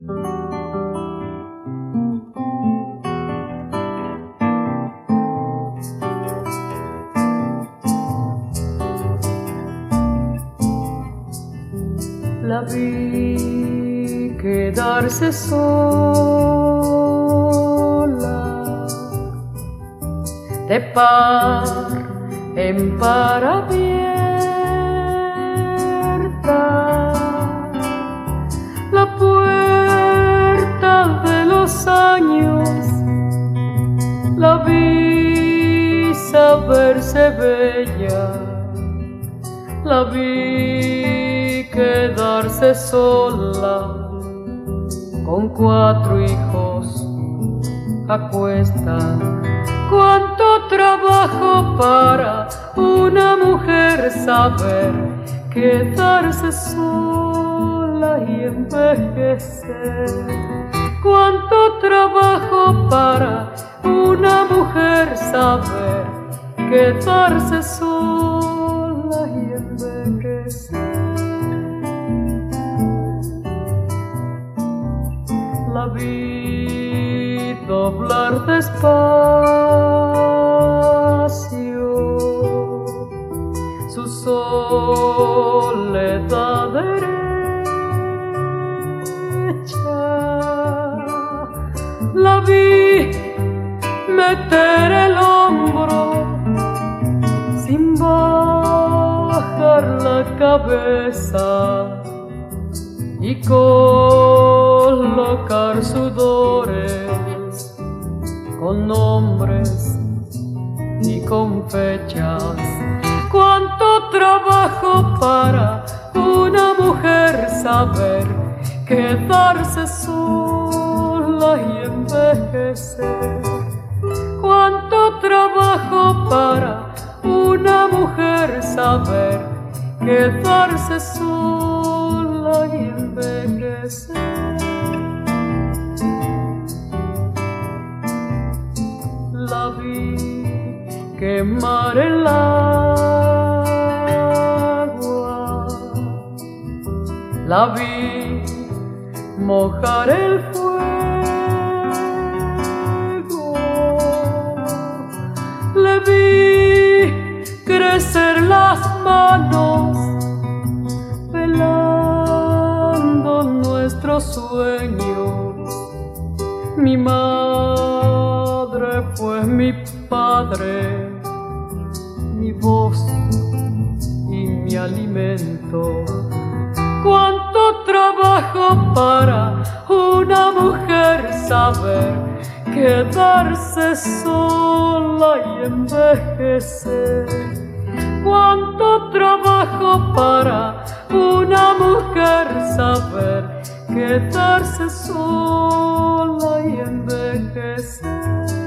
La vi quedarse sola, de par en par abierta, la puerta de los años. La vi saberse bella, la vi quedarse sola, con 4 hijos a cuesta. Cuánto trabajo para una mujer saber quedarse sola y envejecer. Cuánto trabajo para una mujer saber quedarse sola y envejecer. La vi doblar despacio su soledad derecha. La vi meter el hombro sin bajar la cabeza y colocar sudores con nombres y con fechas. Cuánto trabajo para una mujer saber quedarse sola y envejecer. Cuánto trabajo para una mujer saber quedarse sola y envejecer. La vi quemar el agua, la vi mojar el fuego, le vi crecer las manos, velando nuestros sueños. Mi madre fue mi padre, mi voz y mi alimento. Cuánto trabajo para una mujer saber quedarse sola y envejecer. Cuánto trabajo para una mujer saber quedarse sola y envejecer.